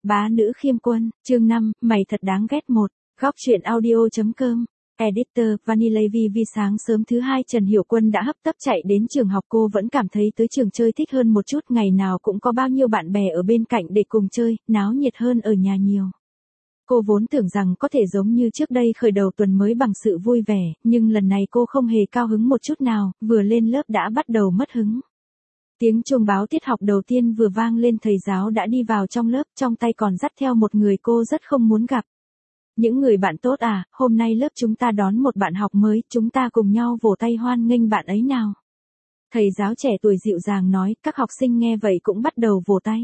Bá nữ khiêm quân, chương 5, mày thật đáng ghét một. Góc truyện audio.com. Editor, Vanilla Vi sáng sớm thứ hai Trần Hiểu Quân đã hấp tấp chạy đến trường học, cô vẫn cảm thấy tới trường chơi thích hơn một chút, ngày nào cũng có bao nhiêu bạn bè ở bên cạnh để cùng chơi, náo nhiệt hơn ở nhà nhiều. Cô vốn tưởng rằng có thể giống như trước đây khởi đầu tuần mới bằng sự vui vẻ, nhưng lần này cô không hề cao hứng một chút nào, vừa lên lớp đã bắt đầu mất hứng. Tiếng chuông báo tiết học đầu tiên vừa vang lên, thầy giáo đã đi vào trong lớp, trong tay còn dắt theo một người cô rất không muốn gặp. Những người bạn tốt à, hôm nay lớp chúng ta đón một bạn học mới, chúng ta cùng nhau vỗ tay hoan nghênh bạn ấy nào. Thầy giáo trẻ tuổi dịu dàng nói, các học sinh nghe vậy cũng bắt đầu vỗ tay.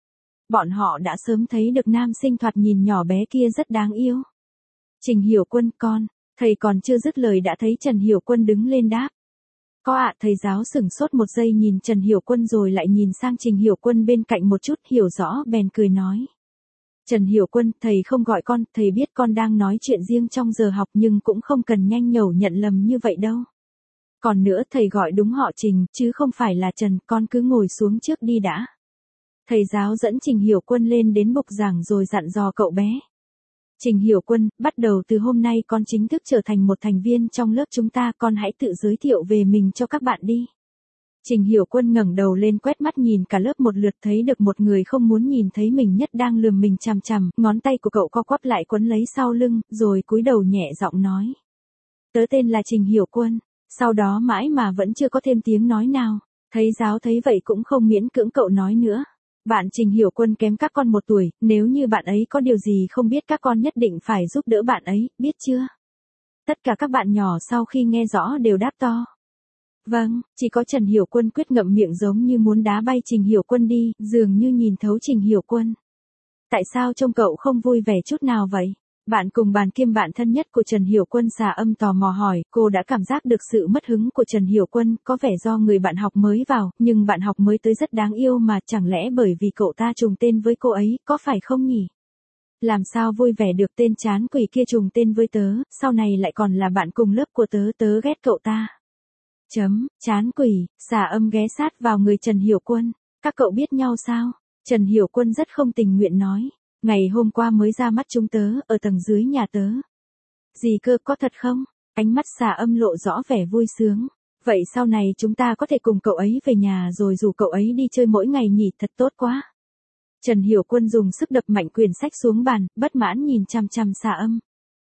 Bọn họ đã sớm thấy được nam sinh thoạt nhìn nhỏ bé kia rất đáng yêu. Trình Hiểu Quân con, thầy còn chưa dứt lời đã thấy Trần Hiểu Quân đứng lên đáp. Có ạ, thầy giáo sửng sốt một giây nhìn Trần Hiểu Quân rồi lại nhìn sang Trình Hiểu Quân bên cạnh một chút, hiểu rõ bèn cười nói. Trần Hiểu Quân, thầy không gọi con, thầy biết con đang nói chuyện riêng trong giờ học nhưng cũng không cần nhanh nhẩu nhận lầm như vậy đâu. Còn nữa thầy gọi đúng họ Trình, chứ không phải là Trần, con cứ ngồi xuống trước đi đã. Thầy giáo dẫn Trình Hiểu Quân lên đến bục giảng rồi dặn dò cậu bé. Trình Hiểu Quân, bắt đầu từ hôm nay con chính thức trở thành một thành viên trong lớp chúng ta, con hãy tự giới thiệu về mình cho các bạn đi. Trình Hiểu Quân ngẩng đầu lên quét mắt nhìn cả lớp một lượt, thấy được một người không muốn nhìn thấy mình nhất đang lườm mình chằm chằm, ngón tay của cậu co quắp lại quấn lấy sau lưng, rồi cúi đầu nhẹ giọng nói. Tớ tên là Trình Hiểu Quân, sau đó mãi mà vẫn chưa có thêm tiếng nói nào, thầy giáo thấy vậy cũng không miễn cưỡng cậu nói nữa. Bạn Trình Hiểu Quân kém các con 1 tuổi, nếu như bạn ấy có điều gì không biết các con nhất định phải giúp đỡ bạn ấy, biết chưa? Tất cả các bạn nhỏ sau khi nghe rõ đều đáp to. Vâng, chỉ có Trần Hiểu Quân quyết ngậm miệng giống như muốn đá bay Trình Hiểu Quân đi, dường như nhìn thấu Trình Hiểu Quân. Tại sao trông cậu không vui vẻ chút nào vậy? Bạn cùng bàn kiêm bạn thân nhất của Trần Hiểu Quân Xà Âm tò mò hỏi, cô đã cảm giác được sự mất hứng của Trần Hiểu Quân, có vẻ do người bạn học mới vào, nhưng bạn học mới tới rất đáng yêu mà, chẳng lẽ bởi vì cậu ta trùng tên với cô ấy, có phải không nhỉ? Làm sao vui vẻ được, tên chán quỷ kia trùng tên với tớ, sau này lại còn là bạn cùng lớp của tớ, tớ ghét cậu ta. Chán quỷ, Xà Âm ghé sát vào người Trần Hiểu Quân, các cậu biết nhau sao? Trần Hiểu Quân rất không tình nguyện nói. Ngày hôm qua mới ra mắt chúng tớ, ở tầng dưới nhà tớ. Gì cơ, có thật không? Ánh mắt Xà Âm lộ rõ vẻ vui sướng. Vậy sau này chúng ta có thể cùng cậu ấy về nhà rồi rủ cậu ấy đi chơi mỗi ngày nhỉ, thật tốt quá. Trần Hiểu Quân dùng sức đập mạnh quyển sách xuống bàn, bất mãn nhìn chằm chằm Xà Âm.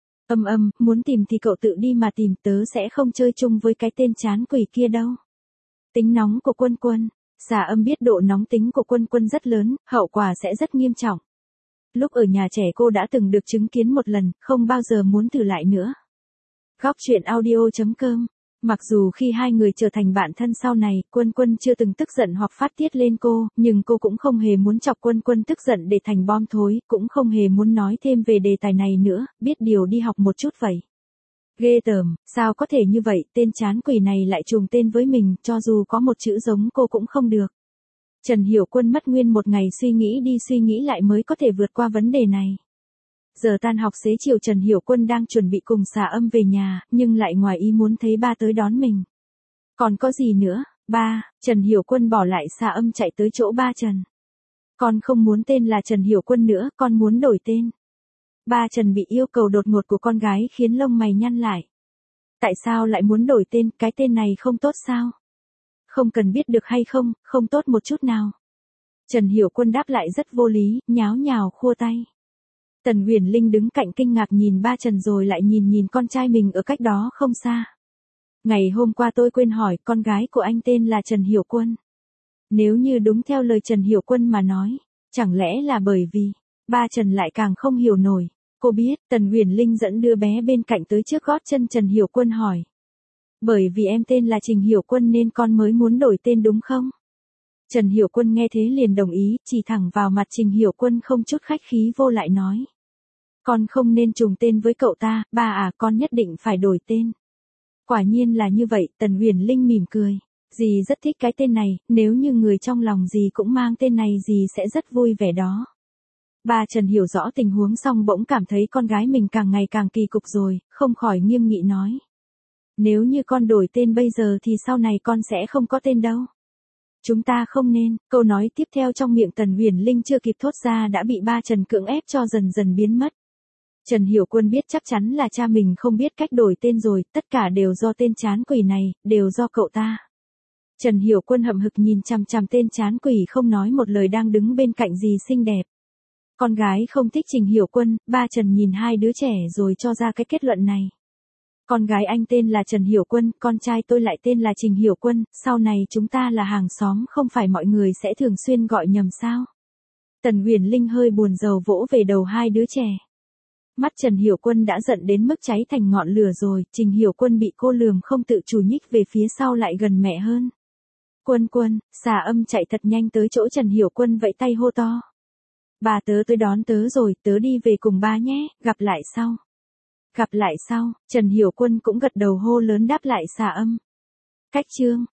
Muốn tìm thì cậu tự đi mà tìm, tớ sẽ không chơi chung với cái tên chán quỷ kia đâu. Tính nóng của Quân Quân. Xà Âm biết độ nóng tính của Quân Quân rất lớn, hậu quả sẽ rất nghiêm trọng. Lúc ở nhà trẻ cô đã từng được chứng kiến một lần, không bao giờ muốn thử lại nữa. Góc truyện audio.com. Mặc dù khi hai người trở thành bạn thân sau này, Quân Quân chưa từng tức giận hoặc phát tiết lên cô, nhưng cô cũng không hề muốn chọc Quân Quân tức giận để thành bom thối, cũng không hề muốn nói thêm về đề tài này nữa, biết điều đi học một chút vậy. Ghê tởm, sao có thể như vậy, tên chán quỷ này lại trùng tên với mình, cho dù có một chữ giống cô cũng không được. Trần Hiểu Quân mất nguyên một ngày suy nghĩ đi suy nghĩ lại mới có thể vượt qua vấn đề này. Giờ tan học xế chiều Trần Hiểu Quân đang chuẩn bị cùng Xà Âm về nhà, nhưng lại ngoài ý muốn thấy ba tới đón mình. Còn có gì nữa, ba? Trần Hiểu Quân bỏ lại Xà Âm chạy tới chỗ ba Trần. Con không muốn tên là Trần Hiểu Quân nữa, con muốn đổi tên. Ba Trần bị yêu cầu đột ngột của con gái khiến lông mày nhăn lại. Tại sao lại muốn đổi tên, cái tên này không tốt sao? Không cần biết được hay không, không tốt một chút nào. Trần Hiểu Quân đáp lại rất vô lý, nháo nhào khua tay. Tần Huyền Linh đứng cạnh kinh ngạc nhìn ba Trần rồi lại nhìn con trai mình ở cách đó không xa. Ngày hôm qua tôi quên hỏi, con gái của anh tên là Trần Hiểu Quân. Nếu như đúng theo lời Trần Hiểu Quân mà nói, chẳng lẽ là bởi vì, ba Trần lại càng không hiểu nổi. Cô biết, Tần Huyền Linh dẫn đứa bé bên cạnh tới trước gót chân Trần Hiểu Quân hỏi. Bởi vì em tên là Trình Hiểu Quân nên con mới muốn đổi tên đúng không? Trần Hiểu Quân nghe thế liền đồng ý, chỉ thẳng vào mặt Trình Hiểu Quân không chút khách khí vô lại nói. Con không nên trùng tên với cậu ta, ba à, con nhất định phải đổi tên. Quả nhiên là như vậy, Tần Huyền Linh mỉm cười. Dì rất thích cái tên này, nếu như người trong lòng dì cũng mang tên này dì sẽ rất vui vẻ đó. Ba Trần hiểu rõ tình huống xong bỗng cảm thấy con gái mình càng ngày càng kỳ cục rồi, không khỏi nghiêm nghị nói. Nếu như con đổi tên bây giờ thì sau này con sẽ không có tên đâu. Chúng ta không nên, câu nói tiếp theo trong miệng Tần Huyền Linh chưa kịp thốt ra đã bị ba Trần cưỡng ép cho dần dần biến mất. Trần Hiểu Quân biết chắc chắn là cha mình không biết cách đổi tên rồi, tất cả đều do tên chán quỷ này, đều do cậu ta. Trần Hiểu Quân hậm hực nhìn chằm chằm tên chán quỷ không nói một lời đang đứng bên cạnh dì xinh đẹp. Con gái không thích Trình Hiểu Quân, ba Trần nhìn hai đứa trẻ rồi cho ra cái kết luận này. Con gái anh tên là Trần Hiểu Quân, con trai tôi lại tên là Trình Hiểu Quân, sau này chúng ta là hàng xóm không phải mọi người sẽ thường xuyên gọi nhầm sao? Tần Huyền Linh hơi buồn rầu vỗ về đầu hai đứa trẻ. Mắt Trần Hiểu Quân đã giận đến mức cháy thành ngọn lửa rồi, Trình Hiểu Quân bị cô lườm không tự chủ nhích về phía sau lại gần mẹ hơn. Quân Quân, Xà Âm chạy thật nhanh tới chỗ Trần Hiểu Quân vẫy tay hô to. Bà tớ tới đón tớ rồi, tớ đi về cùng ba nhé, gặp lại sau. Gặp lại sau, Trần Hiểu Quân cũng gật đầu hô lớn đáp lại Xà Âm. Cách chương